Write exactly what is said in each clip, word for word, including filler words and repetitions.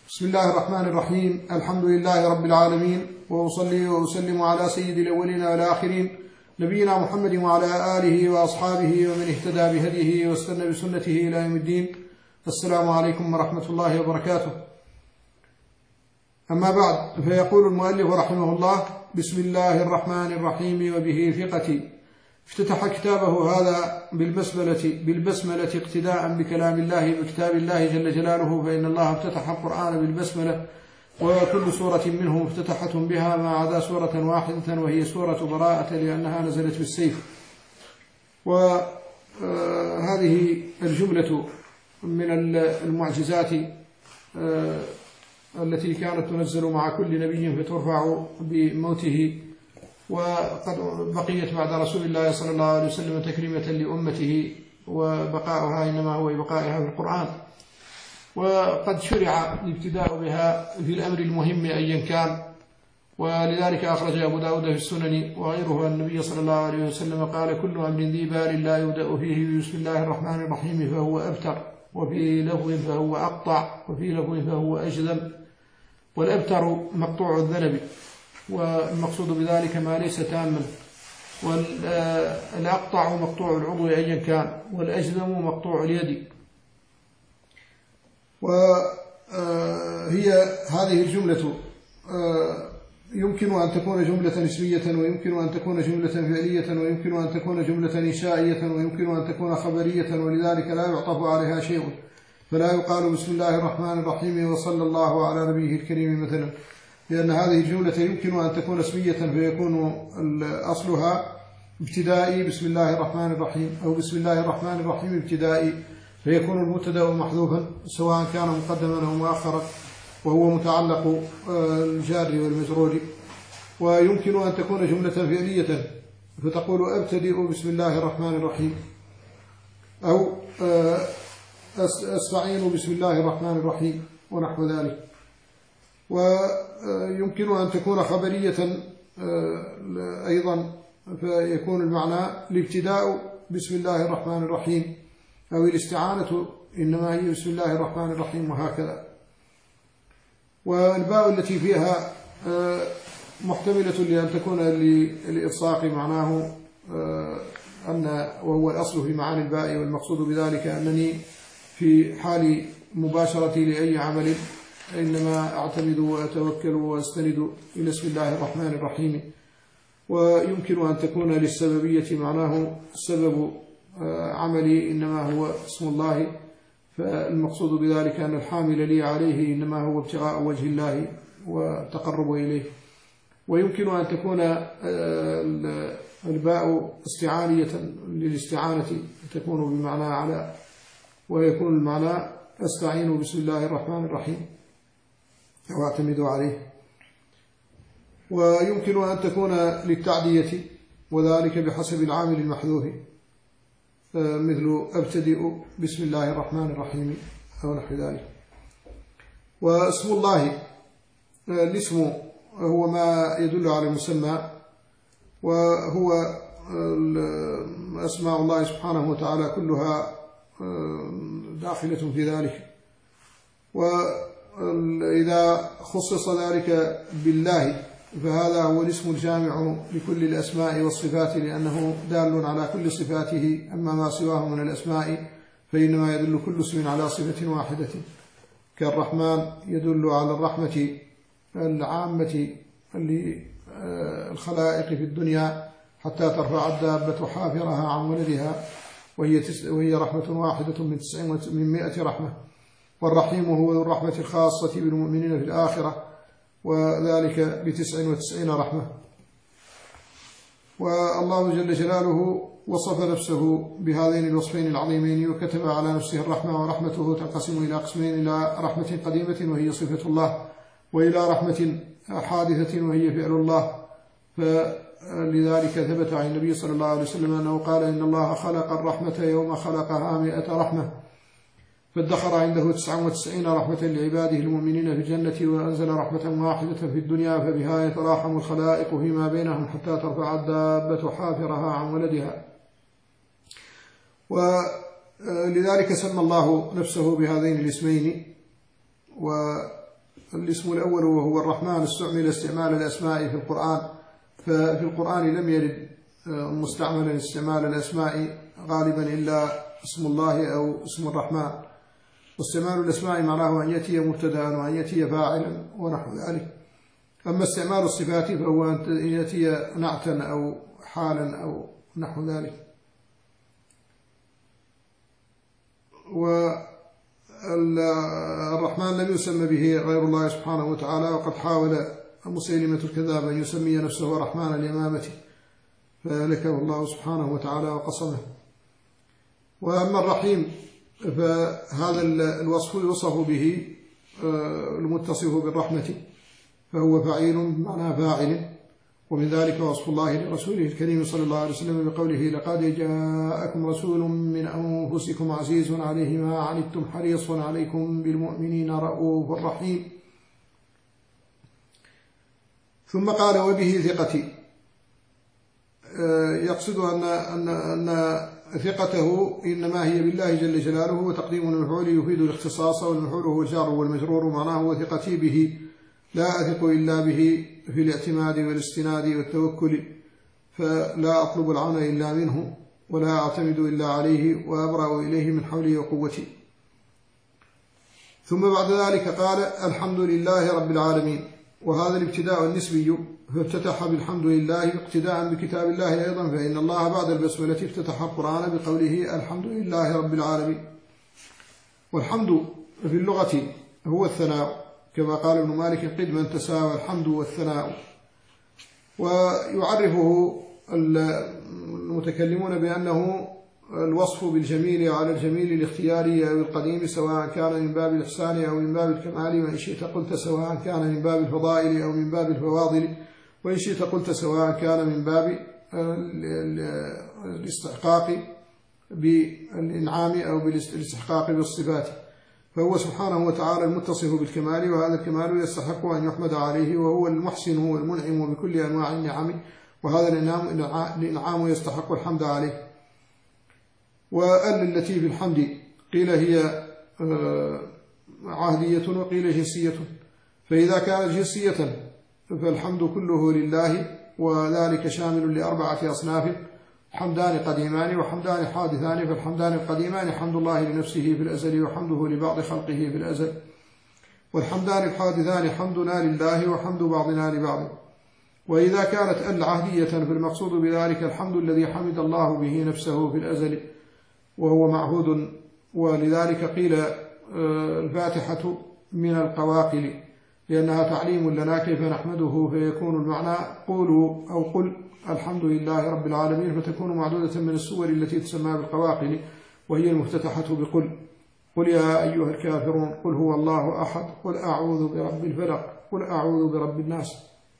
بسم الله الرحمن الرحيم. الحمد لله رب العالمين، وأصلي وأسلم على سيد الأولين والآخرين نبينا محمد وعلى آله وأصحابه ومن اهتدى بهديه واستنى بسنته إلى يوم الدين. السلام عليكم ورحمة الله وبركاته. أما بعد، فيقول المؤلف رحمه الله: بسم الله الرحمن الرحيم وبه ثقتي. افتتح كتابه هذا بالبسملة, بالبسملة اقتداء بكلام الله بكتاب الله جل جلاله، فإن الله افتتح القرآن بالبسملة، وكل سورة منه مفتتحة بها ما عدا سورة واحدة وهي سورة براءة لأنها نزلت بالسيف. وهذه الجملة من المعجزات التي كانت تنزل مع كل نبي فترفع بموته، وقد بقيت بعد رسول الله صلى الله عليه وسلم تكريمة لأمته، وبقاؤها إنما هو بقائها في القرآن. وقد شرع الابتداء بها في الأمر المهم أيا كان، ولذلك أخرج أبو داود في السنن وغيره أن النبي صلى الله عليه وسلم قال: كل أمر ذي بال لا يبدأ فيه بسم الله الرحمن الرحيم فهو أبتر، وفي لفظ فهو أقطع، وفي لفظ فهو أجذم. والأبتر مقطوع الذنب، والمقصود بذلك ما ليس تاما، والأقطع مقطوع العضو أيا كان، والأجذم مقطوع اليد. وهي هذه الجملة يمكن أن تكون جملة اسمية، ويمكن أن تكون جملة فعلية، ويمكن أن تكون جملة إنشائية، ويمكن أن تكون خبرية، ولذلك لا يعطف عليها شيء، فلا يقال بسم الله الرحمن الرحيم وصلى الله على نبيه الكريم مثلا، لأن هذه الجملة يمكن أن تكون اسمية فيكون أصلها ابتدائي بسم الله الرحمن الرحيم، أو بسم الله الرحمن الرحيم ابتدائي، فيكون المبتدأ محذوفا سواء كان مقدما أو مؤخرا، وهو متعلق الجار والمجرور. ويمكن أن تكون جملة فعلية فتقول أبتدئ بسم الله الرحمن الرحيم، أو أستعين بسم الله الرحمن الرحيم، ونحو ذلك. ويمكن أن تكون خبرية أيضا، فيكون المعنى الابتداء بسم الله الرحمن الرحيم، أو الاستعانة إنما هي بسم الله الرحمن الرحيم، وهكذا. والباء التي فيها محتملة لأن تكون للإلصاق، معناه أن وهو الأصل في معاني الباء، والمقصود بذلك أنني في حال مباشرتي لأي عمل إنما أعتمد وأتوكل وأستند إلى اسم الله الرحمن الرحيم. ويمكن أن تكون للسببية، معناه سبب عملي إنما هو اسم الله، فالمقصود بذلك أن الحامل لي عليه إنما هو ابتغاء وجه الله والتقرب إليه. ويمكن أن تكون الباء استعانية للاستعانة، تكون بمعنى على، ويكون المعنى أستعين بسم الله الرحمن الرحيم واعتمد عليه. ويمكن أن تكون للتعدية، وذلك بحسب العامل المحذوف، مثل أبتدئ بسم الله الرحمن الرحيم أو نحو ذلك. واسم الله، الاسم هو ما يدل على المسمى، وهو أسماء الله سبحانه وتعالى كلها داخلة في ذلك. وإذا خصص ذلك بالله فهذا هو الاسم الجامع لكل الأسماء والصفات، لأنه دال على كل صفاته. أما ما سواه من الأسماء فإنما يدل كل اسم على صفة واحدة، كالرحمن يدل على الرحمة العامة للخلائق في الدنيا حتى ترفع الدابة حافرها عن ولدها، وهي, وهي رحمة واحدة من, من مئة رحمة. والرحيم هو الرحمة الخاصة بالمؤمنين في الآخرة، وذلك بتسع وتسعين رحمة. والله جل جلاله وصف نفسه بهذين الوصفين العظيمين، وكتب على نفسه الرحمة، ورحمته تنقسم إلى قسمين: إلى رحمة قديمة وهي صفة الله، وإلى رحمة حادثة وهي فعل الله. فلذلك ثبت عن النبي صلى الله عليه وسلم أنه قال: إن الله خلق الرحمة يوم خلقها مئة رحمة، فادخر عنده تسعة وتسعين رحمة لعباده المؤمنين في الجنة، وأنزل رحمة واحدة في الدنيا، فبها يتراحم الخلائق فيما بينهم حتى ترفع الدابة حافرها عن ولدها. ولذلك سمى الله نفسه بهذين الاسمين، و الاسم الأول وهو الرحمن استعمل استعمال الأسماء في القرآن، ففي القرآن لم يرد مستعملا استعمال الأسماء غالبا إلا اسم الله أو اسم الرحمن. واستعمال الأسماء معناه أن يأتي مبتدأ وأن يأتي فاعلا ونحو ذلك. أما استعمال الصفات فهو أن يأتي نعتا أو حالا أو نحو ذلك. والرحمن لم يسمى به غير الله سبحانه وتعالى، وقد حاول مسيلمة الكذاب أن يسمي نفسه رحمن اليمامة فهلكه الله سبحانه وتعالى وقصمه. وأما الرحيم فهذا الوصف يوصف به المتصف بالرحمة، فهو فعيل بمعنى فاعل، ومن ذلك وصف الله لرسوله الكريم صلى الله عليه وسلم بقوله لقد جاءكم رسول من أنفسكم عزيز عليه ما عنتم حريص عليكم بالمؤمنين رؤوف رحيم. ثم قال وبه ثقتي، يقصد أن, أن, أن ثقته إنما هي بالله جل جلاله، وتقديم المفعول يفيد الاختصاص، والمفعول هو الجار والمجرور، معناه وثقتي به لا أثق إلا به في الاعتماد والاستناد والتوكل، فلا أطلب العون إلا منه ولا أعتمد إلا عليه وأبرأ إليه من حولي وقوتي. ثم بعد ذلك قال الحمد لله رب العالمين، وهذا الابتداء النسبي، فافتتح بالحمد لله اقتداء بكتاب الله أيضا، فإن الله بعد البسملة افتتح القرآن بقوله الحمد لله رب العالمين. والحمد في اللغة هو الثناء، كما قال ابن مالك قدما تساوى الحمد والثناء. ويعرفه المتكلمون بأنه الوصف بالجميل على الجميل الاختياري أو القديم، سواء كان من باب الإحسان أو من باب الكمال، وإن شئت قلت سواء كان من باب الفضائل أو من باب الفواضل، وإن شئت قلت سواء كان من باب الاستحقاق بالإنعام أو بالاستحقاق بالصفات. فهو سبحانه وتعالى المتصف بالكمال، وهذا الكمال يستحق أن يحمد عليه، وهو المحسن هو المنعم بكل أنواع النعم، وهذا الإنعام يستحق الحمد عليه. وأل التي في الحمد قيل هي عهدية وقيل جنسية، فإذا كانت جنسية فالحمد كله لله، وذلك شامل لأربعة أصناف: حمدان قديمان وحمدان حادثان. فالحمدان القديمان حمد الله لنفسه في الأزل وحمده لبعض خلقه في الأزل، والحمدان الحادثان حمدنا لله وحمد بعضنا لبعض. وإذا كانت العهدية فالمقصود بذلك الحمد الذي حمد الله به نفسه في الأزل وهو معهود، ولذلك قيل الفاتحة من القواقل لأنها تعليم لنا كيف نحمده، فيكون المعنى قولوا أو قل الحمد لله رب العالمين، فتكون معدودة من السور التي تسمى بالقواقل، وهي المفتتحة بقل: قل يا أيها الكافرون، قل هو الله أحد، قل أعوذ برب الفلق، قل أعوذ برب الناس.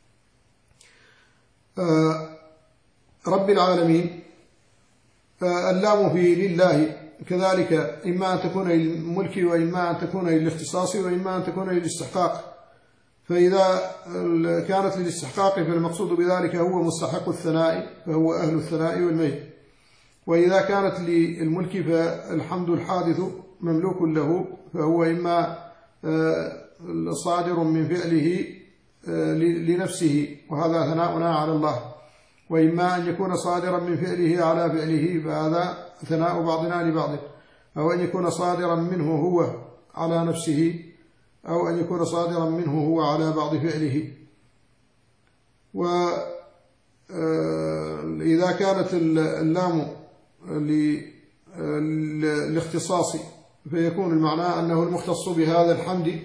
آه رب العالمين، آه اللام في لله كذلك إما أن تكون للملك وإما أن تكون للاختصاص وإما أن تكون للاستحقاق. فإذا كانت للاستحقاق فالمقصود بذلك هو مستحق الثناء، فهو أهل الثناء والمجد. وإذا كانت للملك فالحمد الحادث مملوك له، فهو إما صادر من فعله لنفسه وهذا ثناؤنا على الله، وإما أن يكون صادرا من فعله على فعله فهذا ثناء بعضنا لبعض، أو أن يكون صادرا منه هو على نفسه، أو أن يكون صادرا منه هو على بعض فعله. وإذا كانت اللام للاختصاص فيكون المعنى أنه المختص بهذا الحمد،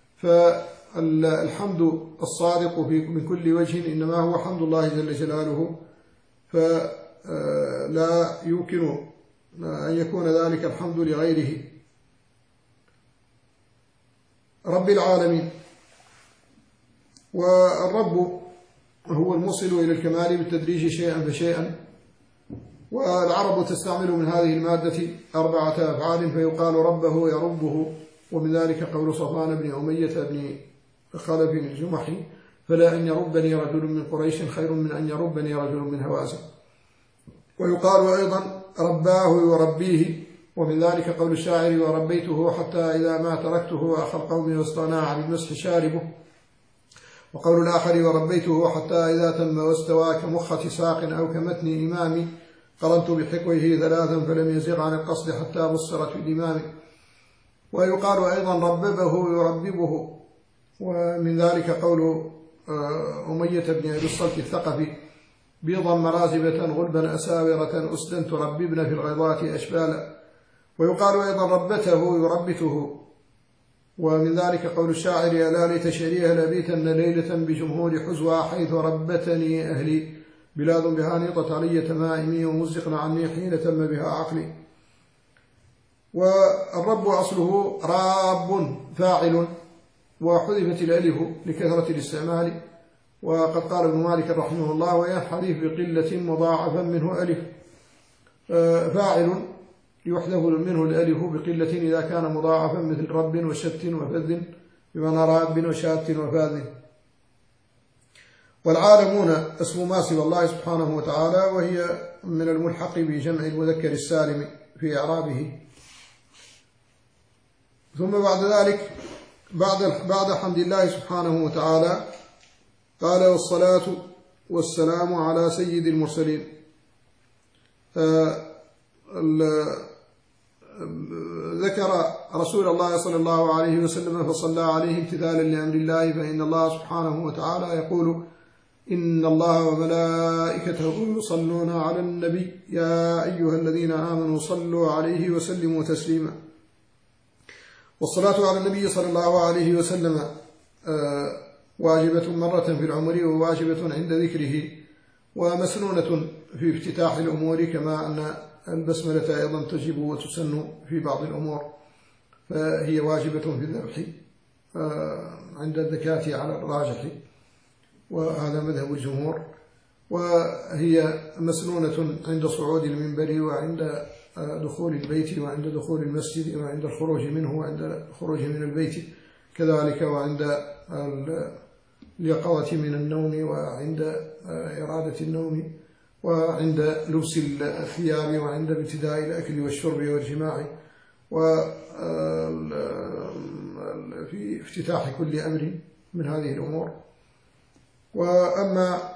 فالحمد الصادق من كل وجه إنما هو حمد الله جل جلاله، فلا يمكن أن يكون ذلك الحمد لغيره. رب العالمين، والرب هو الموصل إلى الكمال بالتدريج شيئا فشيئا. والعرب تستعمل من هذه المادة أربعة أفعال، فيقال ربه يربه، ومن ذلك قول صفوان بن أمية بن خلف الجمحي: فلا أن يربني رجل من قريش خير من أن يربني رجل من هوازن. ويقال أيضا رباه يربيه، ومن ذلك قول الشاعر وربيته حتى إذا ما تركته أخى القوم واستغنى عن المسح شاربه. وقول الآخر وربيته حتى إذا تم واستوى كمخة ساق أو كمتن إمام قرنت بحكوه ثلاثا فلم يزغ عن القصد حتى بصرت الإمام. ويقال أيضا رببه يرببه. ومن ذلك قول أمية بن أبي الصلت الثقفي بيضا مرازبة غلبا أساورة أسدا ترببن في الغيضات أشبالا. ويقال أيضا ربته يربته. ومن ذلك قول الشاعر ألا ليت شريها لبيتن ليلة بجمهور حزوى حيث ربتني أهلي بلاد بها نيطت علي تمائمي ومزقن عني حين تم بها عقلي. والرب أصله راب فاعل وحذفت الألف لكثرة الاستعمال. وقد قال ابن مالك رحمه الله وينحرف بقلة مضاعفا منه ألف فاعل يحذف منه الألف بقلة إذا كان مضاعفا مثل رب وشت وفذ بمعنى راب وشات وفاذ. والعالمون اسم ما سوى الله سبحانه وتعالى وهي من الملحق بجمع المذكر السالم في إعرابه. ثم بعد ذلك بعد بعد حمد الله سبحانه وتعالى قال والصلاة والسلام على سيد المرسلين. ذكر رسول الله صلى الله عليه وسلم فصلى عليه امتثالا لأمر الله فإن الله سبحانه وتعالى يقول إن الله وملائكته يصلون على النبي يا أيها الذين آمنوا صلوا عليه وسلموا تسليما. والصلاة على النبي صلى الله عليه وسلم واجبة مرة في العمر وواجبة عند ذكره ومسنونة في افتتاح الأمور كما أن البسملة أيضا تجب وتسن في بعض الأمور فهي واجبة في الذبح عند الذكاة على الراجح وهذا مذهب الجمهور. وهي مسنونة عند صعود المنبر وعند دخول البيت وعند دخول المسجد وعند الخروج منه وعند الخروج من البيت كذلك وعند اليقظة من النوم وعند إرادة النوم وعند لبس الثياب وعند ابتداء الأكل والشرب والجماع وفي افتتاح كل أمر من هذه الأمور. وأما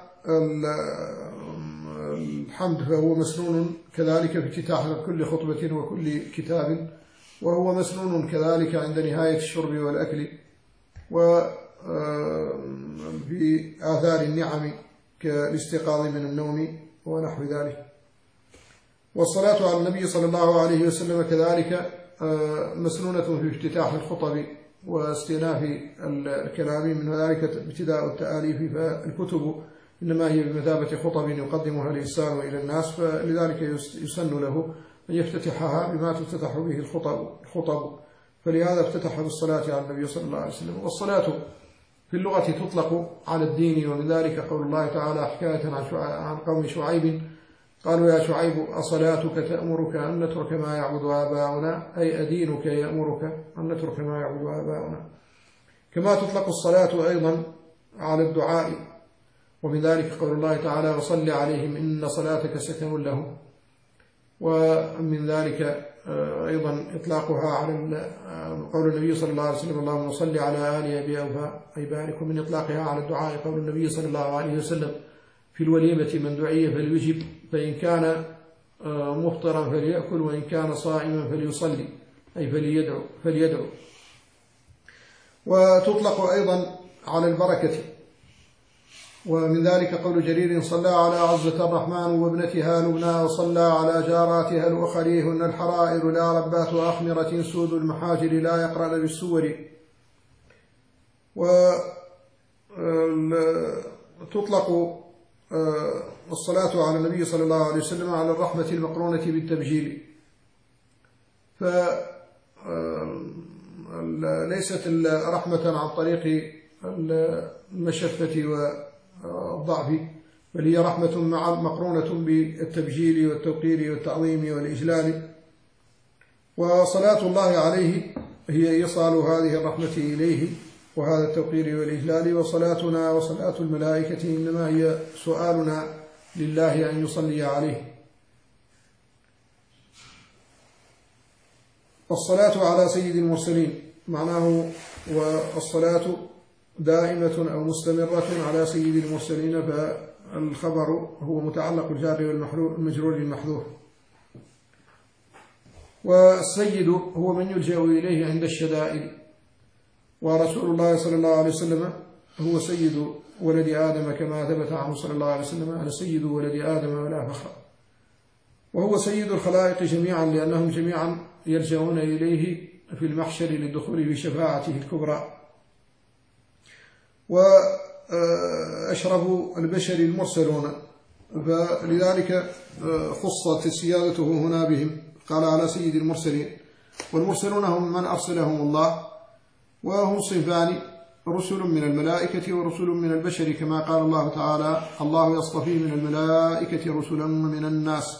الحمد فهو مسنون كذلك في افتتاح كل خطبة وكل كتاب وهو مسنون كذلك عند نهاية الشرب والأكل وفي آثار النعم كالاستيقاظ من النوم ونحو ذلك. والصلاة على النبي صلى الله عليه وسلم كذلك مسنونة في افتتاح الخطب واستئناف الكلام من ذلك ابتداء التآليف فالكتب إنما هي بمثابة خطب يقدمها الإنسان إلى الناس فلذلك يسن له أن يفتتحها بما تفتتح به الخطب, الخطب فلهذا افتتح بالصلاة على النبي صلى الله عليه وسلم. والصلاة في اللغة تطلق على الدين ومن ذلك قول الله تعالى حكاية عن قوم شعيب قالوا يا شعيب أصلاتك تأمرك أن نترك ما يعبد آباؤنا أي أدينك يأمرك أن نترك ما يعبد آباؤنا. كما تطلق الصلاة أيضا على الدعاء ومن ذلك قول الله تعالى وصل عليهم إن صلاتك سكن لهم. ومن ذلك أيضا إطلاقها على قول النبي صلى الله عليه وسلم اللهم صل على آل أبي أوفى أي بارك. ومن إطلاقها على الدعاء قول النبي صلى الله عليه وسلم في الوليمة من دعي فليجب فإن كان مفطرا فليأكل وإن كان صائما فليصلي أي فليدعو, فليدعو. وتطلق أيضا على البركة ومن ذلك قول جرير صلى على عزة الرحمن وابنتها لبنى وصلى على جاراتها الأخريهن الحرائر لا ربات أخمرة سود المحاجر لا يقرأن بالسور. وتطلق الصلاة على النبي صلى الله عليه وسلم على الرحمة المقرونة بالتبجيل فليست رحمة عن طريق المشفة والضعف بل هي رحمة مقرونة بالتبجيل والتوقير والتعظيم والإجلال. وصلاة الله عليه هي إيصال هذه الرحمة إليه وهذا التوقير والإجلال. وصلاتنا وصلاة الملائكة إنما هي سؤالنا لله أن يصلي عليه. الصلاة على سيد المرسلين معناه والصلاة دائمة أو مستمرة على سيد المرسلين، فالخبر هو متعلق الجار والمجرور المحذوف. والسيد هو من يلجأ إليه عند الشدائد، ورسول الله صلى الله عليه وسلم هو سيد ولد آدم كما ثبت عنه صلى الله عليه وسلم: أنا سيد ولد آدم ولا فخر. وهو سيد الخلائق جميعا، لأنهم جميعا يلجؤون إليه في المحشر للدخول في شفاعته الكبرى. وأشرف البشر المرسلون، فلذلك خصت سيادته هنا بهم، قال على سيد المرسلين. والمرسلون هم من أرسلهم الله، وهم صنفان: رسل من الملائكة ورسل من البشر، كما قال الله تعالى: الله يصطفي من الملائكة رسلا من الناس.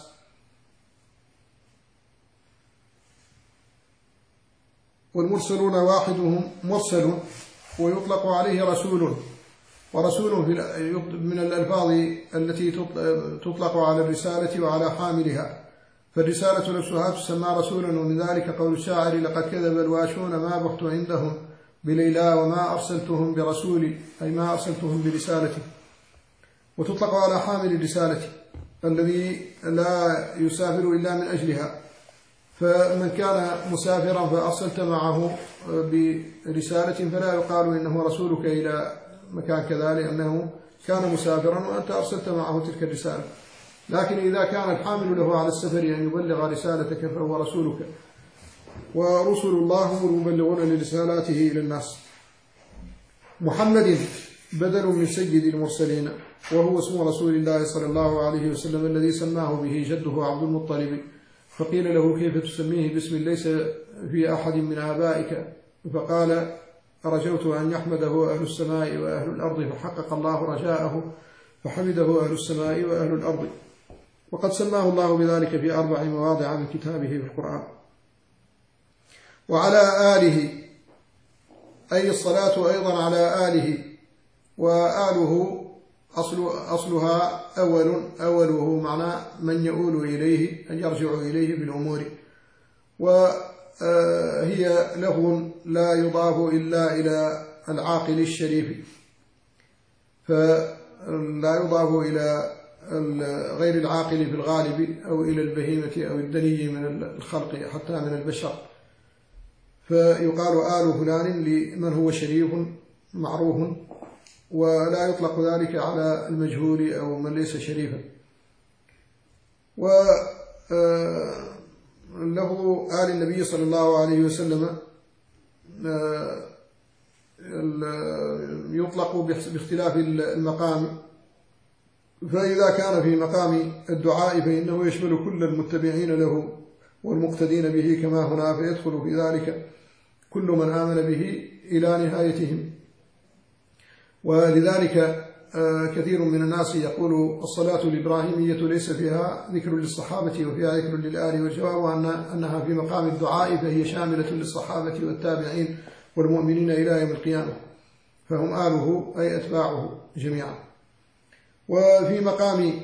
والمرسلون واحدهم مرسل، ويطلق عليه رسول. ورسول من الألفاظ التي تطلق على الرسالة وعلى حاملها، فالرسالة نفسها تسمى رسولا. ومن ذلك قول الشاعر: لقد كذب الواشون ما بحت عندهم بليلى وما أرسلتهم برسولي، أي ما أرسلتهم برسالتي. وتطلق على حامل الرسالة الذي لا يسافر إلا من أجلها، فمن كان مسافرا فأرسلت معه برسالة فلا يقال إنه رسولك إلى مكان كذا، لأنه كان مسافرا وأنت أرسلت معه تلك الرسالة. لكن إذا كان الحامل له على السفر أن يبلغ رسالتك فهو رسولك. ورسل الله هم المبلغون لرسالاته إلى الناس. محمد بدل من سيد المرسلين، وهو اسم رسول الله صلى الله عليه وسلم الذي سماه به جده عبد المطلب، فقيل له: كيف تسميه باسم ليس في أحد من آبائك؟ فقال: رجوت أن يحمده أهل السماء وأهل الأرض، فحقق الله رجاءه فحمده أهل السماء وأهل الأرض. وقد سماه الله بذلك في أربع مواضع من كتابه في القرآن. وعلى آله، أي الصلاة أيضا على آله. وآله أصل أصلها أول أوله معنى من يؤول إليه، أن يرجع إليه بالأمور. وهي لغو لا يضاف إلا إلى العاقل الشريف، فلا يضاف إلى غير العاقل في الغالب، أو إلى البهيمة أو الدني من الخلق حتى من البشر. فيقال آل فلان لمن هو شريف معروف، ولا يطلق ذلك على المجهول أو من ليس شريفا. ولفظ آل النبي صلى الله عليه وسلم يطلق باختلاف المقام، فإذا كان في مقام الدعاء فإنه يشمل كل المتبعين له والمقتدين به كما هنا، فيدخل في ذلك كل من آمن به إلى نهايتهم. ولذلك كثير من الناس يقول الصلاة الإبراهيمية ليس فيها ذكر للصحابة وفيها ذكر للآل، والجواب أن أنها في مقام الدعاء، فهي شاملة للصحابة والتابعين والمؤمنين إلى يوم القيامة، فهم آله أي أتباعه جميعا. وفي مقام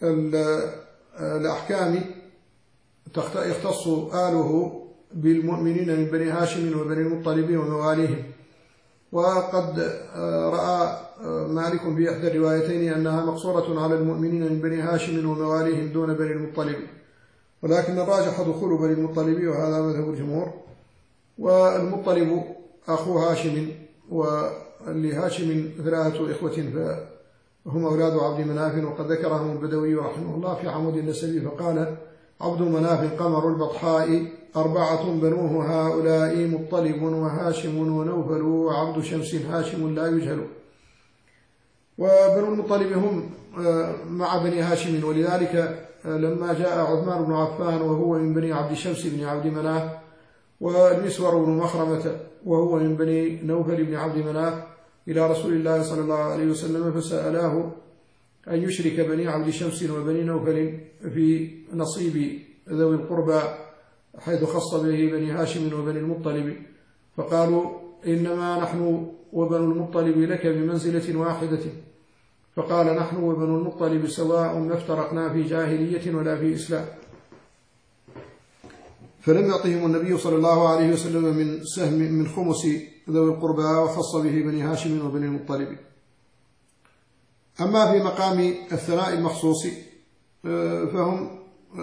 الأحكام يختص آله بالمؤمنين من بني هاشم وبني المطلب ومواليهم. وقد رأى مالك في إحدى الروايتين أنها مقصورة على المؤمنين من بني هاشم ومواليهم دون بني المطلب، ولكن الراجح دخول بني المطلب، وهذا مذهب الجمهور. والمطلب أخو هاشم، ولهاشم ثلاثة إخوة فهم أولاد عبد مناف، وقد ذكرهم البدوي رحمه الله في عمود النسب، فقال: عبد مناف قمر البطحاء أربعة بنوه هؤلاء مطلب وهاشم ونوفل وعبد شمس هاشم لا يجهل. وبنو المطلب هم مع بني هاشم، ولذلك لما جاء عثمان بن عفان وهو من بني عبد شمس بن عبد مناف، والمسور بن مخرمة وهو من بني نوفل بن عبد مناف إلى رسول الله صلى الله عليه وسلم، فسألاه أن يشرك بني عبد شمس وبني نوفل في نصيب ذوي القربى، حيث خص به بني هاشم وبني المطلب. فقالوا: إنما نحن وبنو المطلب لك بمنزلة واحدة. فقال: نحن وبنو المطلب سواء، ما افترقنا في جاهلية ولا في إسلام. فلم يعطهم النبي صلى الله عليه وسلم من سهم من خمس ذوي القربى، وخص به بني هاشم وبني المطلب. أما في مقام الثناء المخصوص فهم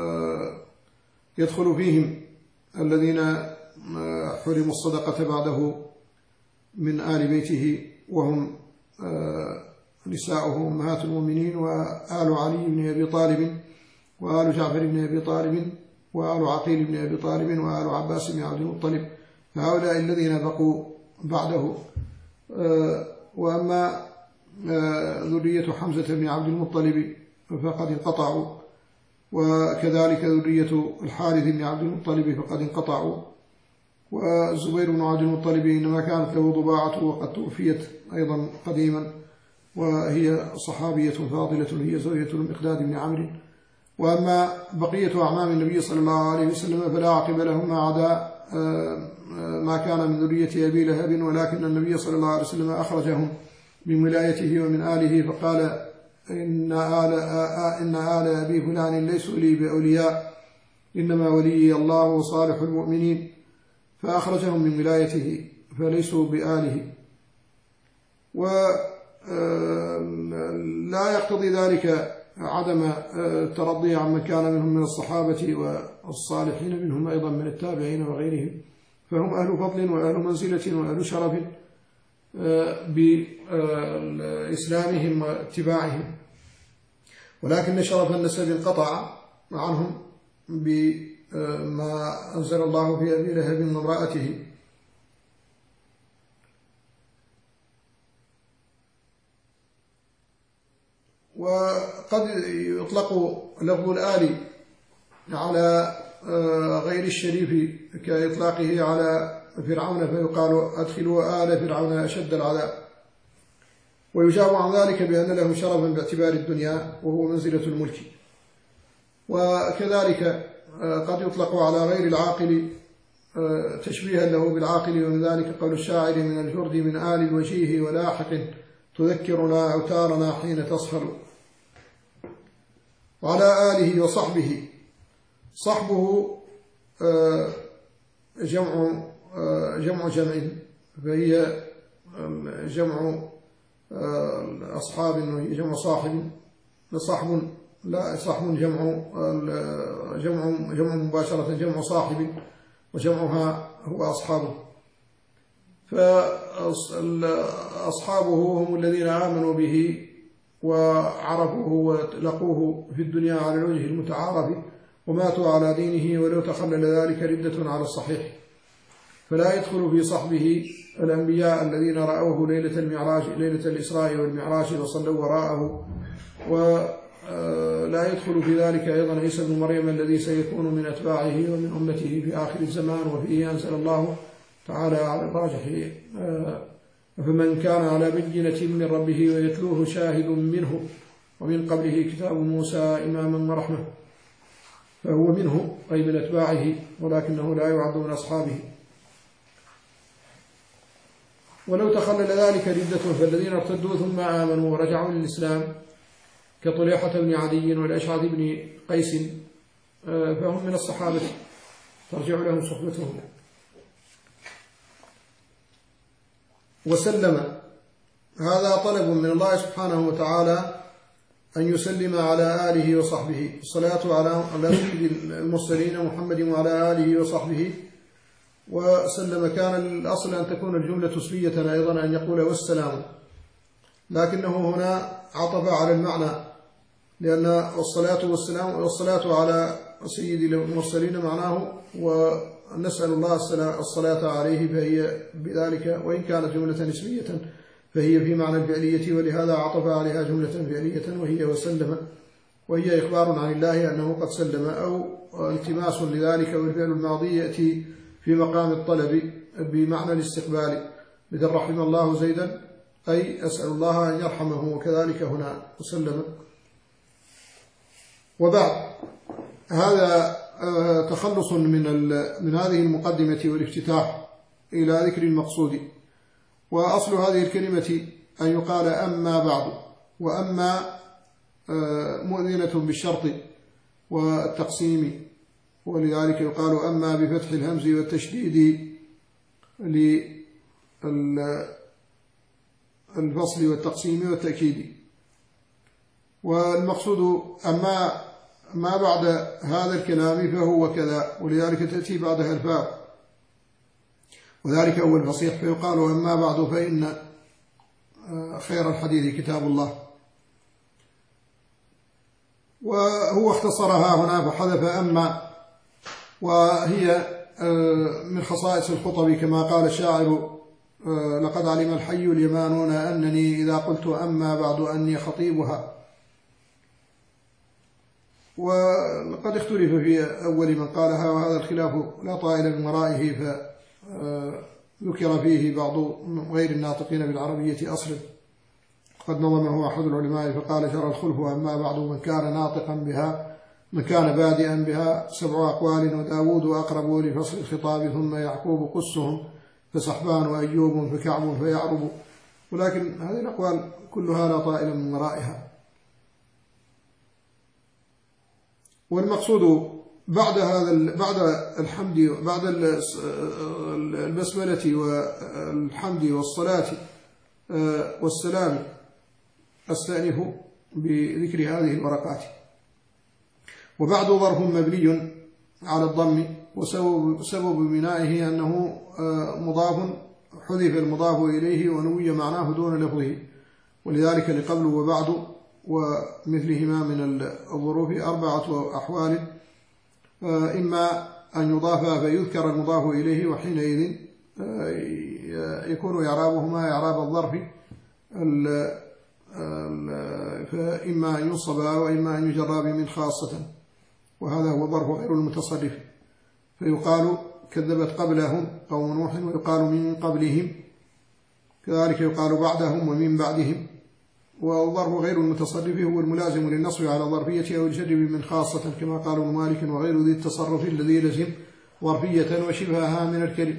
يدخل فيهم الذين حرموا الصدقة بعده من آل بيته، وهم نساؤه أمهات المؤمنين، وآل علي بن أبي طالب، وآل جعفر بن أبي طالب، وآل عقيل بن أبي طالب، وآل عباس بن عبد المطلب، هؤلاء الذين بقوا بعده. وأما ذرية حمزة بن عبد المطلب فقد انقطعوا، وكذلك ذرية الحارث بن عبد المطلب فقد انقطعوا. والزبير بن عبد المطلب إنما كانت له ضباعة وقد توفيت أيضا قديما، وهي صحابية فاضلة، هي زوجة المقداد بن عمرو. وأما بقية أعمام النبي صلى الله عليه وسلم فلا عقب لهم ما عدا ما كان من ذرية أبي لهب، ولكن النبي صلى الله عليه وسلم أخرجهم من ولايته ومن آله، فقال إن آل, إن آل أبي فلان ليسوا لي بأولياء، إنما ولي الله وصالح المؤمنين، فأخرجهم من ولايته فليسوا بآله. ولا يقتضي ذلك عدم الترضي عمن كان منهم من الصحابة والصالحين منهم أيضا من التابعين وغيرهم، فهم أهل فضل وأهل منزلة وأهل شرف بإسلامهم واتباعهم، ولكن شرف النسب انقطع عنهم بما أنزل الله في أبي لهب وامرأته. وقد يطلق لفظ الآل على غير الشريف كإطلاقه على فرعون، فيقال أدخلوا آل فرعون أشد العذاب، ويجاب عن ذلك بأن له شرفا باعتبار الدنيا وهو منزلة الملك. وكذلك قد يطلق على غير العاقل تشبيها له بالعاقل، ومن ذلك قول الشاعر من الجرد من آل الوجيه ولاحق تذكرنا أوتارنا حين تصهر. وعلى آله وصحبه، صحبه جمع جمع جمع، فهي جمع أصحاب، وهي جمع صاحب. صحب لا صحب جمع جمع جمع مباشرة جمع صاحب، وجمعها هو أصحابه. فأصحابه هم الذين آمنوا به وعرفوه ولقوه في الدنيا على الوجه المتعارف، وماتوا على دينه، ولو تخلل ذلك ردة على الصحيح. فلا يدخل في صحبه الأنبياء الذين رأوه ليلة المعراج ليلة الإسراء والمعراج وصلوا وراءه، ولا يدخل في ذلك أيضا عيسى بن مريم الذي سيكون من أتباعه ومن أمته في آخر الزمان، وفيه أنزل الله تعالى على الراجح: فمن كان على بينة من ربه ويتلوه شاهد منه ومن قبله كتاب موسى إماما ورحمة، فهو منه أي من أتباعه، ولكنه لا يعد من أصحابه. ولو تخلل ذلك ردة، فالذين ارتدوا ثم آمنوا ورجعوا للإسلام كطليحة بن عدي والأشعث بن قيس فهم من الصحابة ترجع لهم صحبتهم. وسلم، هذا طلب من الله سبحانه وتعالى أن يسلم على آله وصحبه، الصلاة على سيد المرسلين محمد وعلى آله وصحبه. وسلم كان الأصل أن تكون الجملة اسمية أيضا، أن يقول والسلام، لكنه هنا عطف على المعنى، لأن الصلاة والسلام والصلاة على سيد المرسلين معناه ونسأل الله الصلاة عليه، فهي بذلك وإن كانت جملة اسمية فهي في معنى الفعلية، ولهذا عطف عليها جملة فعلية وهي وسلم، وهي إخبار عن الله أنه قد سلم أو التماس لذلك. والفعل الماضي يأتي في مقام الطلب بمعنى الاستقبال، مثل رحم الله زيدا أي أسأل الله أن يرحمه، وكذلك هنا وسلم. وبعد هذا تخلص من من هذه المقدمة والافتتاح إلى ذكر المقصود. وأصل هذه الكلمة أن يقال أما بعد، وأما مؤذنة بالشرط والتقسيم ولذلك يقال أما بفتح الهمز والتشديد للفصل والتقسيم والتأكيد. والمقصود أما ما بعد هذا الكلام فهو كذا، ولذلك تأتي بعدها الفاء، وذلك هو الفصيح، فيقال أما بعد فإن خير الحديث كتاب الله. وهو اختصرها هنا فحذف أما، وهي من خصائص الخطب كما قال الشاعر: لقد علم الحي اليمانون أنني إذا قلت أما بعد أني خطيبها. وقد اختلف في أول من قالها، وهذا الخلاف لا طائل من ورائه، فذكر فيه بعض غير الناطقين بالعربية أصلا قد نظمه أحد العلماء فقال: جرى الخلف أما بعد من كان ناطقا بها من كان بادئا بها سبع أقوال، وداود أقرب لفصل الخطاب، ثم يعقوب قسهم، فسحبان وأيوب فكعب فيعرب. ولكن هذه الأقوال كلها لا طائل من ورائها. والمقصود بعد هذا بعد الحمد بعد البسملة والحمد والصلاة والسلام أستأنف بذكر هذه الورقات. وبعد ظرف مبني على الضم، وسبب سبب بنائه أنه مضاف حذف المضاف إليه ونوي معناه دون لفظه، ولذلك لقبل وبعد ومثلهما من الظروف أربعة أحوال: إما أن يضاف فيذكر المضاف إليه، وحينئذ يكون إعرابهما إعراب الظرف، فإما أن ينصب وإما أن يجر بمن خاصة، وهذا هو ظرف غير المتصرف. فيقال: كذبت قبلهم قوم نوح، ويقال من قبلهم، كذلك يقال بعدهم ومن بعدهم. والظرف غير المتصرف هو الملازم للنصب على الظرفية أو الجر من خاصة، كما قال ابن مالك: وغير ذي التصرف الذي لزم ظرفية وشبهها من الكلم.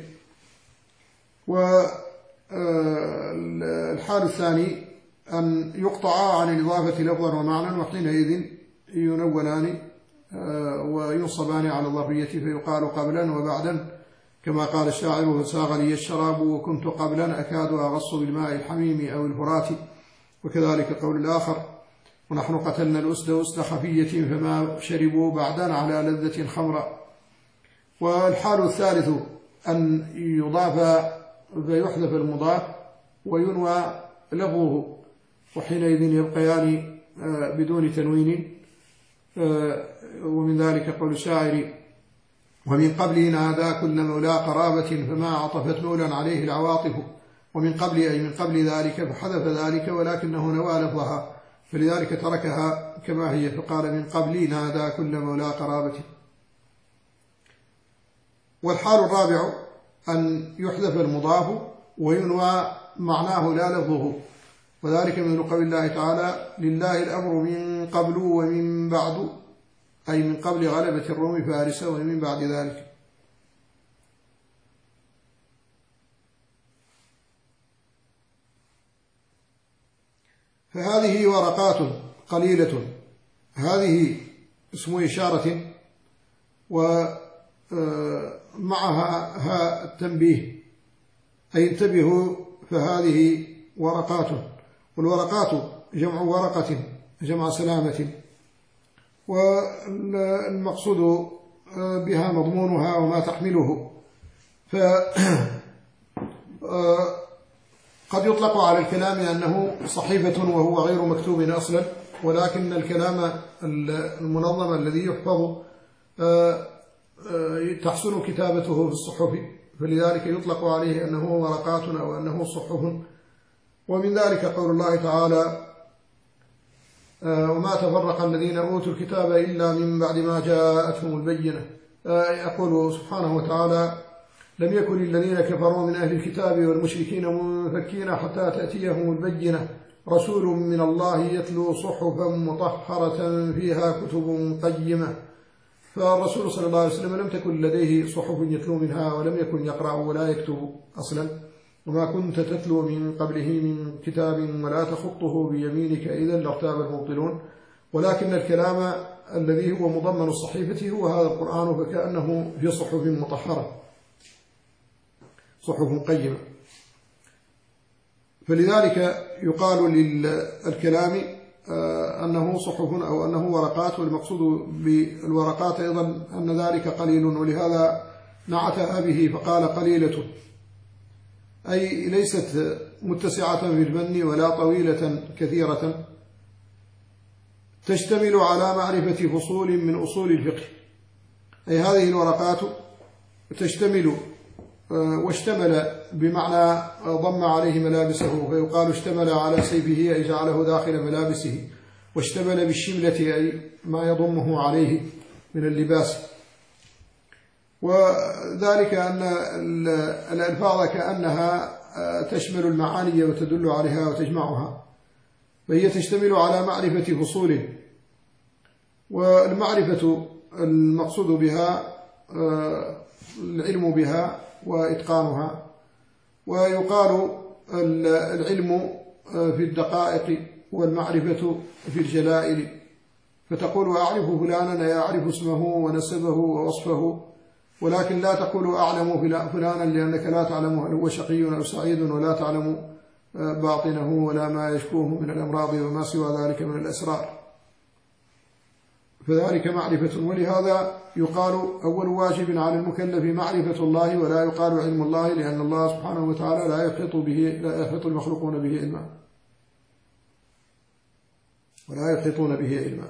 والحال الثاني أن يقطعا عن الإضافة لفظا ومعنى، وحينئذ ينونان وينصبان على الظرفية، فيقال قبلا وبعدا، كما قال الشاعر: فساغ لي الشراب وكنت قبلا أكاد أغص بالماء الحميم أو الفرات. وكذلك قول الآخر: ونحن قتلنا الأسد أسد خفية فما شربوا بعدا على لذة خمرا. والحال الثالث أن يضاف فيحذف المضاف وينوى لفظه، وحينئذ يبقيان بدون تنوين. ومن ذلك قول الشاعر: ومن قبل نادى كل مولى قرابة فما عطفت مولا عليه العواطف. ومن قبل أي من قبل ذلك، فحذف ذلك ولكنه نوى لفظها، فلذلك تركها كما هي، فقال: من قبل نادى كل مولى قرابة. والحال الرابع أن يحذف المضاف وينوى معناه لا لفظه، وذلك من قول الله تعالى: لله الأمر من قبل ومن بعد، أي من قبل غلبة الروم فارس ومن بعد ذلك. فهذه ورقات قليلة، هذه اسم إشارة ومعها ها التنبيه، أي انتبهوا، فهذه ورقات. والورقات جمع ورقة، جمع سلامة، والمقصود بها مضمونها وما تحمله. ف قد يطلق على الكلام أنه صحيفة وهو غير مكتوب أصلا، ولكن الكلام المنظم الذي يحفظ تحسن كتابته في الصحف، فلذلك يطلق عليه أنه ورقات أو أنه صحف. ومن ذلك قول الله تعالى: وما تفرق الذين أوتوا الكتاب إلا من بعد ما جاءتهم البينة. يقول سبحانه وتعالى: لم يكن الذين كفروا من أهل الكتاب والمشركين منفكين حتى تأتيهم البينة، رسول من الله يتلو صحفا مطهرة فيها كتب قيمة. فالرسول صلى الله عليه وسلم لم تكن لديه صحف يتلو منها، ولم يكن يقرأ ولا يكتب أصلا. وما كنت تتلو من قبله من كتاب ولا تخطه بيمينك إذا لارتاب المبطلون. ولكن الكلام الذي هو مضمن الصحيفة هو هذا القرآن، فكأنه في صحف مطهرة، صحف قيمة. فلذلك يقال للكلام أنه صحف أو أنه ورقات، والمقصود بالورقات أيضا أن ذلك قليل، ولهذا نعتها به فقال قليلة، أي ليست متسعة في الفن ولا طويلة كثيرة، تشتمل على معرفة فصول من أصول الفقه. أي هذه الورقات تشتمل، واشتمل بمعنى ضم عليه ملابسه، فيقال اشتمل على سيفه أي جعله داخل ملابسه، واشتمل بالشملة أي ما يضمه عليه من اللباس. وذلك أن الألفاظ كأنها تشمل المعاني وتدل عليها وتجمعها، فهي تشتمل على معرفة فصول، والمعرفة المقصود بها العلم بها وإتقانها. ويقال العلم في الدقائق والمعرفة في الجلائل، فتقول أعرف فلانا أي أعرف اسمه ونسبه ووصفه، ولكن لا تقول أعلم فلانا لأنك لا تعلم هل هو شقي أو سعيد، ولا تعلم باطنه ولا ما يشكوه من الأمراض وما سوى ذلك من الأسرار، فذلك معرفة. ولهذا يقال أول واجب على المكلف معرفة الله، ولا يقال علم الله، لأن الله سبحانه وتعالى لا يحيط به لا يحيط المخلوقون به علما، ولا يحيطون به علما.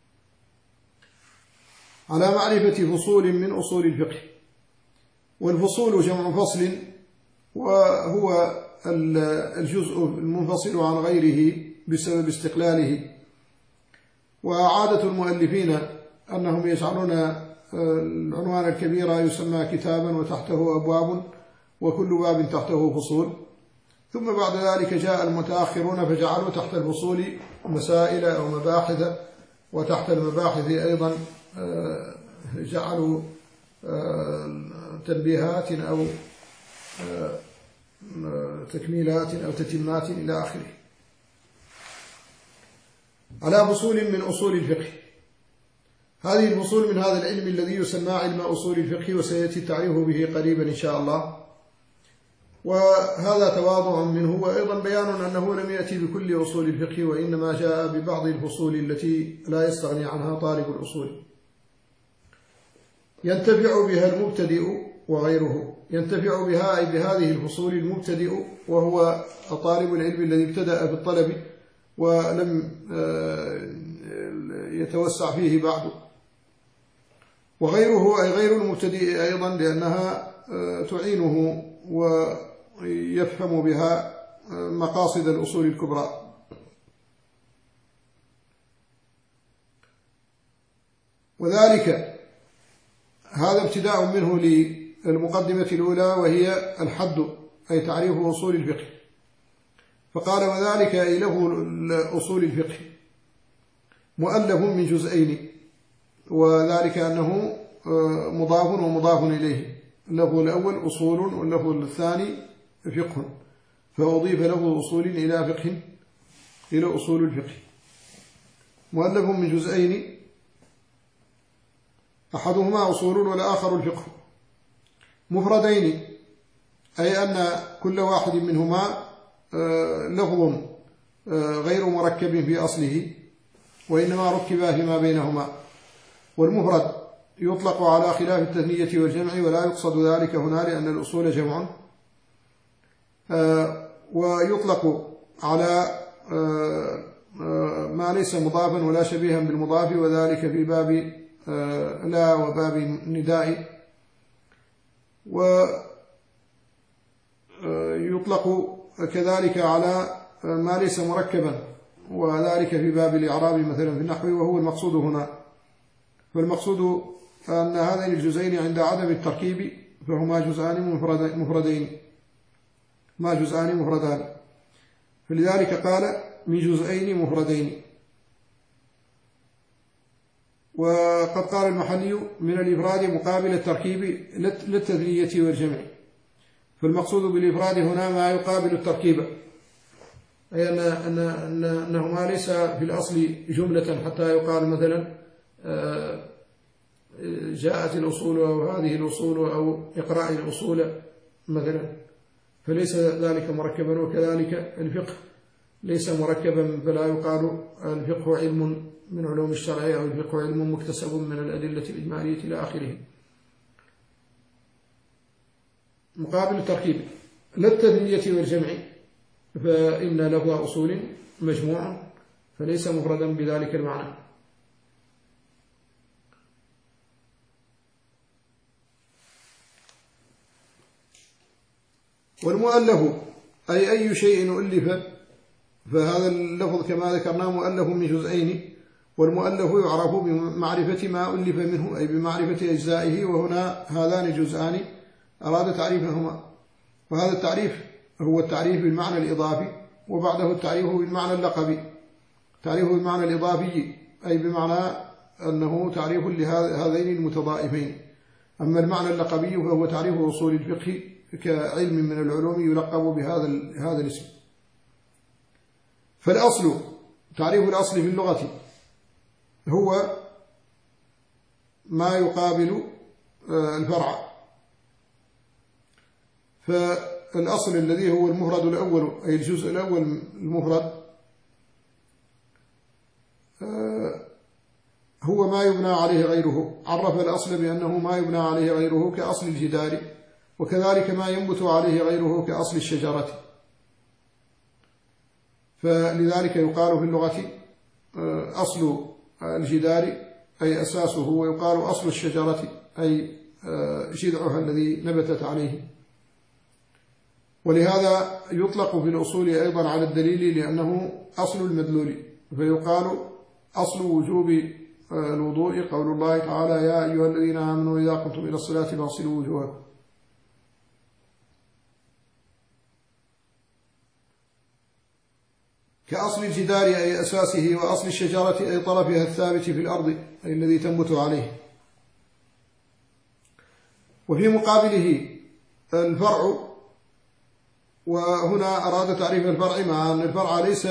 على معرفة فصول من أصول الفقه. والفصول جمع فصل، وهو الجزء المنفصل عن غيره بسبب استقلاله. وعادة المؤلفين أنهم يجعلون العنوان الكبير يسمى كتابا وتحته أبواب، وكل باب تحته فصول. ثم بعد ذلك جاء المتأخرون فجعلوا تحت الفصول مسائل أو مباحث، وتحت المباحث أيضا جعلوا تنبيهات أو تكميلات أو تتمات إلى آخره. على فصول من أصول الفقه. هذه الفصول من هذا العلم الذي يسمى علم أصول الفقه، وسيأتي التعريف به قريبا إن شاء الله. وهذا تواضع منه، وأيضا بيان أنه لم يأتي بكل أصول الفقه، وإنما جاء ببعض الفصول التي لا يستغني عنها طالب الأصول. ينتفع بها المبتدئ وغيره. ينتفع بها أي بهذه الفصول المبتدئ، وهو طالب العلم الذي ابتدأ بالطلب ولم يتوسع فيه بعد، وغيره أي غير المبتدئ أيضا، لأنها تعينه ويفهم بها مقاصد الأصول الكبرى. وذلك هذا ابتداء منه للمقدمة الأولى، وهي الحد أي تعريف أصول الفقه. فقال وذلك أي له أصول الفقه مؤلف من جزئين، وذلك أنه مضاف ومضاف إليه. اللفظ الأول أصول، واللفظ الثاني فقه، فأضيف له أصول إلى فقه، إلى أصول الفقه. مؤلف من جزئين، أحدهما أصول والآخر الفقه. مفردين أي أن كل واحد منهما لفظ غير مركب في أصله، وإنما ركب فيما بينهما. والمفرد يطلق على خلاف التثنية والجمع، ولا يقصد ذلك هنا لأن الأصول جمع. ويطلق على ما ليس مضافا ولا شبيها بالمضاف، وذلك في باب لا وباب النداء. ويطلق كذلك على ما ليس مركبا، وذلك في باب الإعراب مثلا في النحو، وهو المقصود هنا. فالمقصود أن هذين الجزئين عند عدم التركيب فهما جزءان مفردين، ما جزءان مفردان، فلذلك قال من جزئين مفردين. وقد قال المحلي من الإفراد مقابل التركيب للتثنية والجمع، فالمقصود بالإفراد هنا ما يقابل التركيب. أي أن أن أن أنه ما ليس في الأصل جملة حتى يقال مثلا جاءت الأصول أو هذه الأصول أو إقراء الأصول مثلا، فليس ذلك مركبا. وكذلك الفقه ليس مركبا، فلا يقال الفقه علم من علوم الشرع أو الفقه علم مكتسب من الأدلة الإجمالية إلى آخره. مقابل التركيب لا التثنية والجمع، فإن له أصول مجموع فليس مفردا بذلك المعنى. والمؤلف أي أي شيء ألف، فهذا اللفظ كما ذكرنا مؤلف من جزئين، والمؤلف يعرف بمعرفة ما ألف منه أي بمعرفة أجزائه، وهنا هذان الجزءان أراد تعريفهما. وهذا التعريف هو التعريف بالمعنى الإضافي، وبعده التعريف بالمعنى اللقبي. تعريف بالمعنى الإضافي أي بمعنى أنه تعريف لهذين المتضائفين. أما المعنى اللقبي فهو تعريف أصول الفقه كعلم من العلوم يلقب بهذا هذا الاسم. فالأصل تعريف الأصل في اللغة هو ما يقابل الفرع. فالأصل الذي هو المفرد الأول أي الجزء الأول المفرد هو ما يبنى عليه غيره. عرف الأصل بأنه ما يبنى عليه غيره كأصل الجدار، وكذلك ما ينبت عليه غيره كأصل الشجرة. فلذلك يقال في اللغة أصل الجدار أي أساسه، ويقال أصل الشجرة أي جذعها الذي نبتت عليه. ولهذا يطلق في الأصول أيضا على الدليل لأنه أصل المدلول، فيقال أصل وجوب الوضوء قول الله تعالى يا أيها الذين آمنوا إذا قمتم إلى الصلاة فاغسلوا وجوهكم. كأصل الجدار أي أساسه، وأصل الشجرة أي طرفها الثابت في الأرض أي الذي تنبت عليه. وفي مقابله الفرع، وهنا أراد تعريف الفرع مع أن الفرع ليس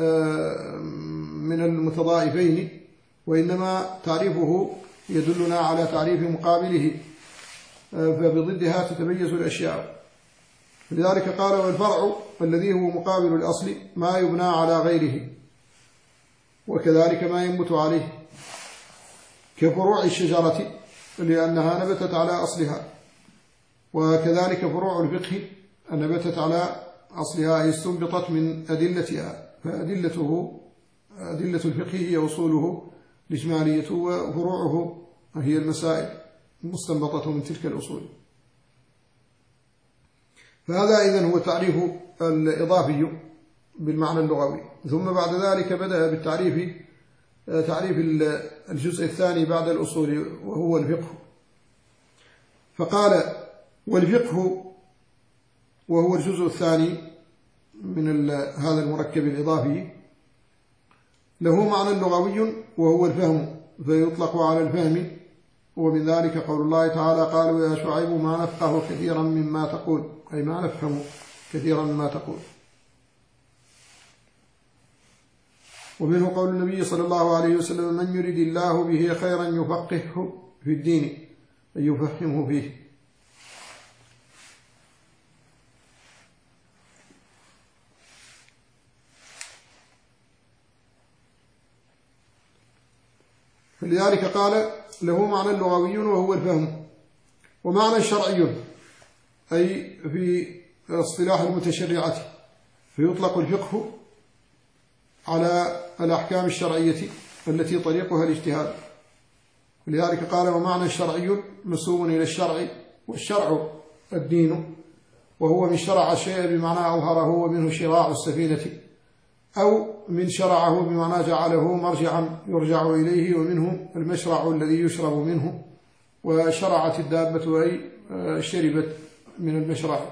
من المتضائفين، وإنما تعريفه يدلنا على تعريف مقابله، فبضدها تتميز الأشياء. لذلك قال والفرع الذي هو مقابل الأصل ما يبنى على غيره، وكذلك ما ينبت عليه كفروع الشجرة لأنها نبتت على أصلها، وكذلك فروع الفقه نبتت على أصلها أي استنبطت من أدلتها، فأدلته أدلة الفقه هي أصوله الإجمالية، وفروعه هي المسائل المستنبطة من تلك الأصول. فهذا إذن هو التعريف الإضافي بالمعنى اللغوي. ثم بعد ذلك بدأ بالتعريف تعريف الجزء الثاني بعد الأصول وهو الفقه. فقال والفقه وهو الجزء الثاني من هذا المركب الإضافي له معنى لغوي وهو الفهم، فيطلق على الفهم، ومن ذلك قول الله تعالى قالوا يا شعيب ما نفقه كثيرا مما تقول أي ما نفهم كثيرا مما تقول. ومنه قول النبي صلى الله عليه وسلم من يريد الله به خيرا يفقهه في الدين أي يفهمه فيه. فلذلك قال له معنى لغوي وهو الفهم، ومعنى شرعي أي في اصطلاح المتشرعة، فيطلق الفقه على الأحكام الشرعية التي طريقها الاجتهاد. ولذلك قال ومعنى شرعي مسوب إلى الشرع، والشرع الدين، وهو من شرع الشيء بمعنى أظهره ومنه شراع السفينة، أو من شرعه بمعنى جعله مرجعا يرجع إليه، ومنه المشرع الذي يشرب منه، وشرعت الدابة أي شربت من المشرع.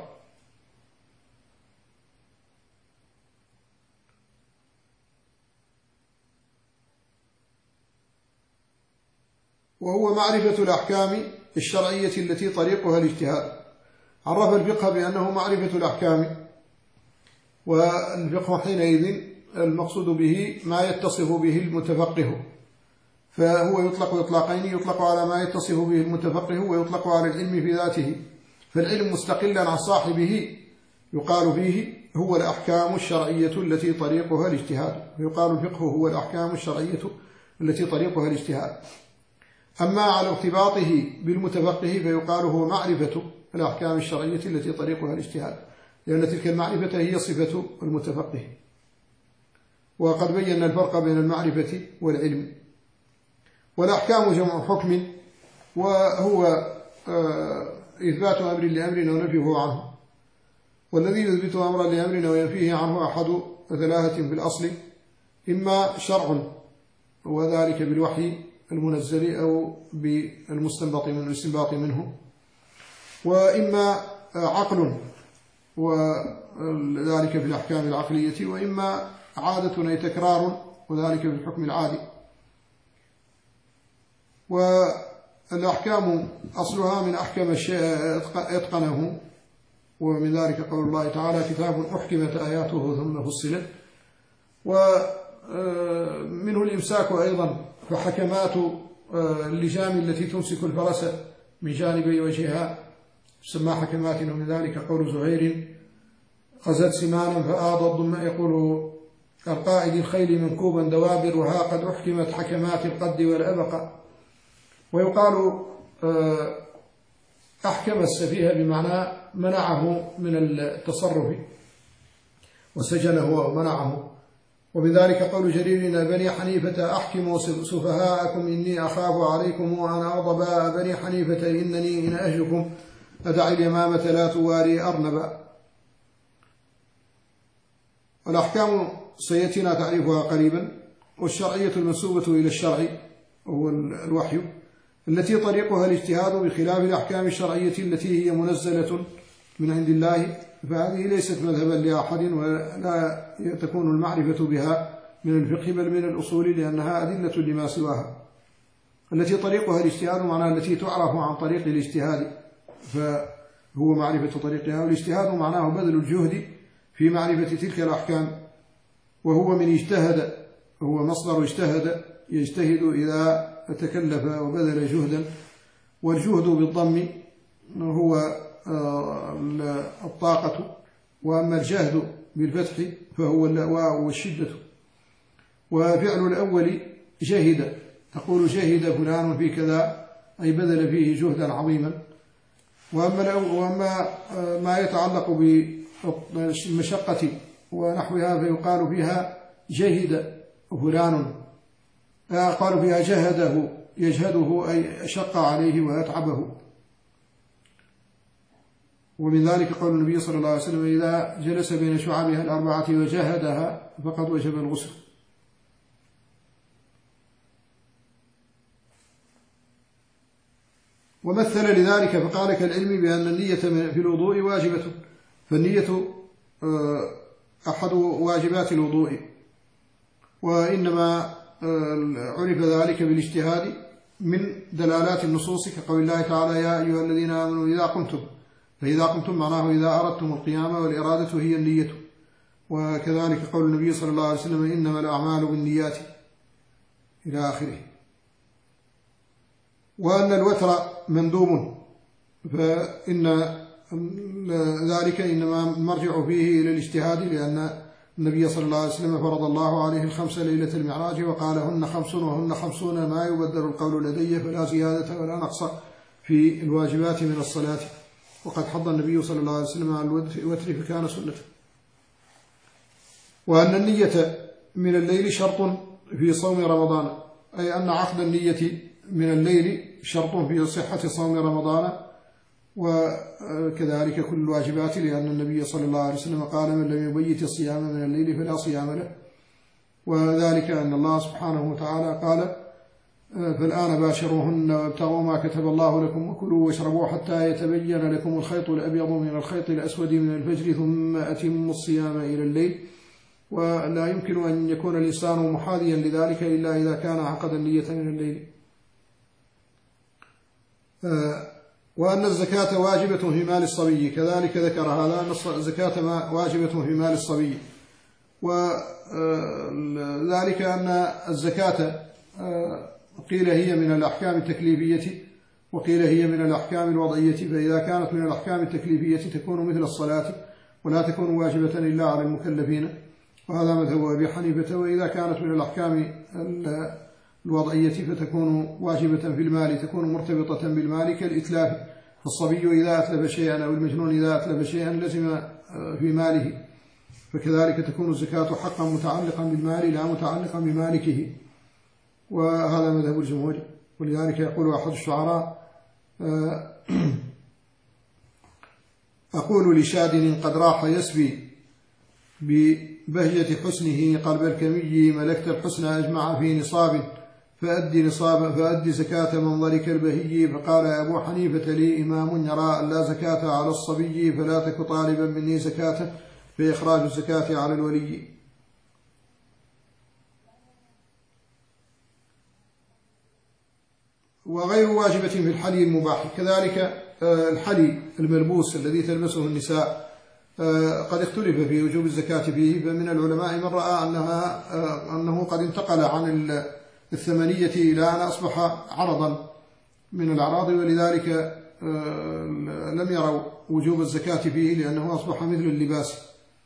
وهو معرفة الأحكام الشرعية التي طريقها الاجتهاد. عرف الفقه بأنه معرفة الأحكام والفقه حينئذ المقصود به ما يتصف به المتفقه، فهو يطلق إطلاقين، يطلق على ما يتصف به المتفقه ويطلق على العلم في ذاته. فالعلم مستقلا عن صاحبه يقال فيه هو الأحكام الشرعية التي طريقها الاجتهاد، ويقال الفقه هو الأحكام الشرعية التي طريقها الاجتهاد. أما على ارتباطه بالمتفقه فيقال هو معرفة الأحكام الشرعية التي طريقها الاجتهاد، لأن تلك المعرفة هي صفة المتفقه. وقد بينا الفرق بين المعرفة والعلم. والأحكام جمع حكم، وهو إثبات أمر لأمر ونفيه عنه، والذي يثبت أمرا لأمر وينفيه عنه أحد ثلاثة في الأصل: إما شرع وذلك بالوحي المنزل أو بالمستنبط من الاستنباط منه، وإما عقل وذلك في الأحكام العقلية، وإما عادة أي تكرار وذلك في الحكم العادي. والأحكام أصلها من أحكم الشيء أتقنه، ومن ذلك قول الله تعالى: كتاب أحكمت آياته ثم فصلت. ومنه الإمساك أيضا، فحكمات اللجام التي تمسك الفرس من جانبي وجهها تسمى حكمات، ومن ذلك قول زهير: غزت سمانا فآضت ضم، يقول القائد الخيل منكوبا دوابرها قد أحكمت حكمات القد والأبق. ويقال أحكم السفيه بمعنى منعه من التصرف وسجنه ومنعه. وبذلك قول جرير: إن بني حنيفة أحكموا سفهاءكم إني أخاف عليكم وأنا أضباء بني حنيفة إنني إن أهلكم أدعي اليمامة لا تواري أرنبا. والأحكام سيأتينا تعريفها قريبا. والشرعية المنسوبة إلى الشرع هو الوحي، التي طريقها الاجتهاد بخلاف الأحكام الشرعية التي هي منزلة من عند الله، فهذه ليست مذهبا لأحد، ولا تكون المعرفة بها من الفقه بل من الأصول، لأنها أدلة لما سواها. التي طريقها الاجتهاد معناها التي تعرف عن طريق الاجتهاد، فهو معرفة طريقها. والاجتهاد معناه بذل الجهد في معرفة تلك الأحكام، وهو من اجتهد، هو مصدر اجتهد، يجتهد إذا تكلف وبذل جهدا. والجهد بالضم هو الطاقة، وأما الجهد بالفتح فهو اللواء والشدة. وفعل الأول جهد، تقول جهد فلان في كذا، أي بذل فيه جهدا عظيما. وأما, وأما ما يتعلق بالمشقة ونحوها فيقال فيها جهد فلان، قالوا فيها جهده يجهده أي شق عليه ويتعبه. ومن ذلك قول النبي صلى الله عليه وسلم: إذا جلس بين شعابها الأربعة وجهدها فقد وجب الغسل. ومثل لذلك فقال: كالعلم بأن النية في الوضوء واجبة، فالنية أحد واجبات الوضوء، وإنما عرف ذلك بالاجتهاد من دلالات النصوص، كقول الله تعالى: يا أيها الذين آمنوا إذا قمتم، فإذا قمتم معناه إذا أردتم القيام، والإرادة هي النية. وكذلك قول النبي صلى الله عليه وسلم: إنما الأعمال بالنيات، إلى آخره. وأن الوتر مندوب، فإن ذلك إنما مرجع فيه إلى الاجتهاد، لأن النبي صلى الله عليه وسلم فرض الله عليه الخمس ليلة المعراج، وقال: هن خمس وهن خمسون ما يبدل القول لدي، فلا زيادة ولا نقص في الواجبات من الصلاة. وقد حض النبي صلى الله عليه وسلم على الوتر فكان سنة. وأن النية من الليل شرط في صوم رمضان، أي أن عقد النية من الليل شرط في صحة صوم رمضان، وكذلك كل الواجبات، لأن النبي صلى الله عليه وسلم قال: من لم يبيت الصيام من الليل فلا صيام له. وذلك أن الله سبحانه وتعالى قال: فالآن باشروهن وابتغوا ما كتب الله لكم وكلوا واشربوا حتى يتبين لكم الخيط الأبيض من الخيط الأسود من الفجر ثم أتموا الصيام إلى الليل. ولا يمكن أن يكون الإنسان محاذيا لذلك إلا إذا كان عقد النية من الليل. وأن الزكاة واجبة في مال الصبي، كذلك ذكر هذا أن الزكاة واجبة في مال الصبي. وذلك أن الزكاة قيل هي من الأحكام التكليفية وقيل هي من الأحكام الوضعية، فإذا كانت من الأحكام التكليفية تكون مثل الصلاة ولا تكون واجبة إلا على المكلفين، وهذا مذهب أبي حنيفة. وإذا كانت من الأحكام الوضعية فتكون واجبة في المال، تكون مرتبطة بالمال كالإتلاف، فالصبي إذا أتلف شيئا أو المجنون إذا أتلف شيئا لزم في ماله، فكذلك تكون الزكاة حقا متعلقا بالمال لا متعلقا بمالكه، وهذا مذهب الجمهور. ولذلك يقول أحد الشعراء: أقول لشاد قد راح يسبي ببهجة حسنه قلب الكمي، ملكت الحسن أجمع في نصاب فأدي نصابا فأدي زكاة منظرك البهي. فقال أبو حنيفة: لي إمام يرى أن لا زكاة على الصبي، فلا تك طالبا مني زكاة، فإخراج الزكاة على الولي. وغير واجبة في الحلي المباح، كذلك الحلي الملبوس الذي تلبسه النساء قد اختلف في وجوب الزكاة فيه، فمن العلماء من رأى أنها أنه قد انتقل عن الثمنية إلى أن أصبح عرضا من الأعراض، ولذلك لم يروا وجوب الزكاة فيه لأنه أصبح مثل اللباس.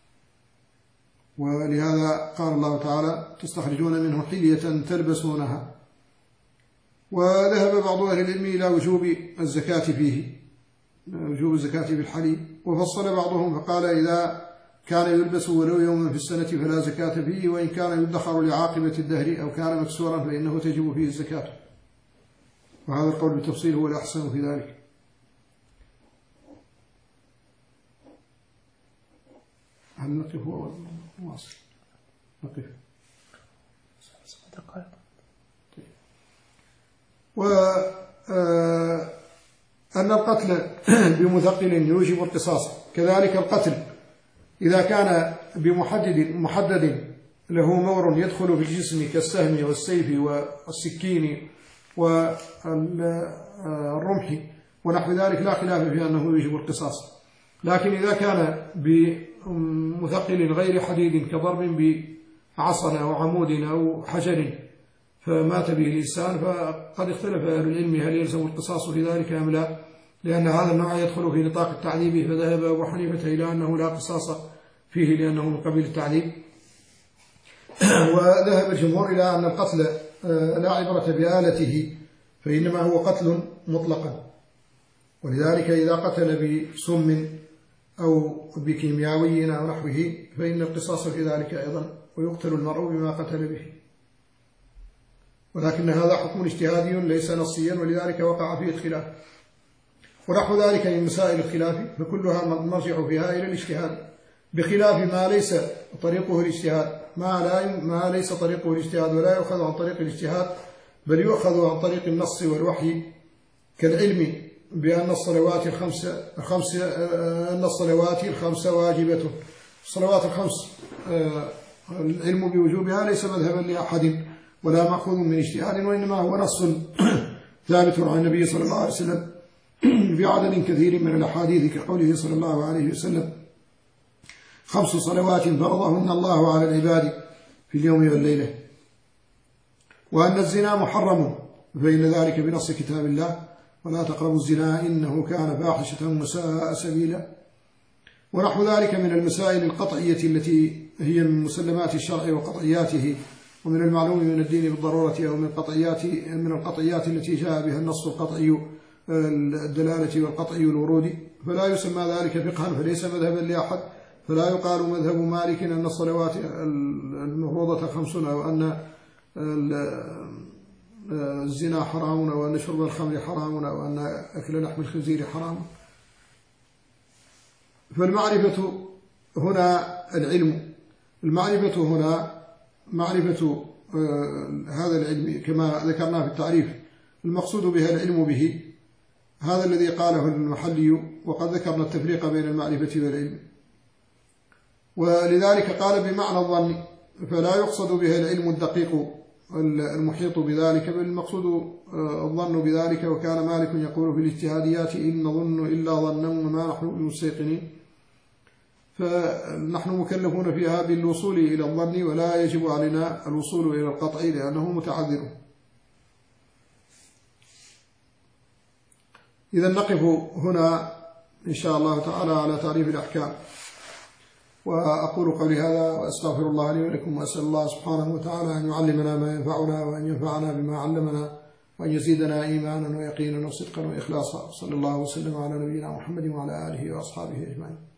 ولهذا قال الله تعالى: تستخرجون منه حلية تلبسونها. وذهب بعض أهل العلم إلى وجوب الزكاة فيه، وجوب الزكاة في الحلي، وفصل بعضهم فقال: إذا كان يلبس ولو يوما في السنة فلا زكاة فيه، وإن كان يدخر لعاقبة الدهر أو كان مكسورا فإنه تجب فيه الزكاة. وهذا القول بالتفصيل هو الأحسن في ذلك. هل نقف واصل؟ نقف. وأن القتل بمثقل يوجب القصاص، كذلك القتل إذا كان بمحدد محدد له مور يدخل في الجسم كالسهم والسيف والسكين والرمح ونحو ذلك لا خلاف في أنه يوجب القصاص. لكن إذا كان بمثقل غير حديد كضرب بعصا أو عمود أو حجر فمات به الإنسان، فقد اختلف أهل العلم هل يلزم القصاص في ذلك أم لا، لأن هذا النوع يدخل في نطاق التعذيب، فذهب أبو حنيفة إلى أنه لا قصاص فيه لأنه من قبيل التعذيب. وذهب الجمهور إلى أن القتل لا عبرة بآلته، فإنما هو قتل مطلقا، ولذلك إذا قتل بسم أو بكيمياوي أو نحوه فإن القصاص في ذلك أيضا، ويقتل المرء بما قتل به. ولكن هذا حكم اجتهادي ليس نصيا، ولذلك وقع فيه الخلاف. ونحو ذلك من مسائل الخلاف فكلها مرجع فيها إلى الاجتهاد، بخلاف ما ليس طريقه الاجتهاد، ما, لا ما ليس طريقه الاجتهاد ولا يؤخذ عن طريق الاجتهاد، بل يؤخذ عن طريق النص والوحي، كالعلم بأن الصلوات الخمس الخمس أن الصلوات الخمس واجبة. الصلوات الخمس العلم بوجوبها ليس مذهبا لأحد ولا مأخوذ من اجتهاد، وإنما هو نص ثابت عن النبي صلى الله عليه وسلم بعدد كثير من الأحاديث، كقوله صلى الله عليه وسلم: خمس صلوات فرضهن الله على العباد في اليوم والليلة. وأن الزنا محرم، فإن ذلك بنص كتاب الله: ولا تقربوا الزنا إنه كان فاحشة وساء سبيلا. ونحو ذلك من المسائل القطعية التي هي من مسلمات الشرع وقطعياته، ومن المعلوم من الدين بالضرورة، أو من قطعيات من القطعيات التي جاء بها النص القطعي الدلالة والقطعي الورود، فلا يسمى ذلك فقها، فليس مذهبا لأحد، فلا يقال مذهب مالك أن الصلوات المفروضة خمس، أو أن الزنا حرام، أو أن شرب الخمر حرام، أو أن أكل لحم الخنزير حرام. فالمعرفة هنا العلم، المعرفة هنا معرفة هذا العلم كما ذكرنا في التعريف، المقصود بها العلم به، هذا الذي قاله المحلي، وقد ذكرنا التفريق بين المعرفة والعلم. ولذلك قال بمعنى الظن، فلا يقصد بها العلم الدقيق المحيط بذلك، بل المقصود الظن بذلك. وكان مالك يقول في الاجتهاديات: إن نظن إلا ظنا وما نحن بمستيقنين. فنحن مكلفون فيها بالوصول إلى الظن، ولا يجب علينا الوصول إلى القطع لأنه متعذر. إذا نقف هنا إن شاء الله تعالى على تعريف الأحكام. وأقول قولي هذا وأستغفر الله لي ولكم، وأسأل الله سبحانه وتعالى أن يعلمنا ما ينفعنا، وأن ينفعنا بما علمنا، وأن يزيدنا إيمانا ويقينا وصدقا وإخلاصا. صلى الله وسلم على نبينا محمد وعلى آله وأصحابه أجمعين.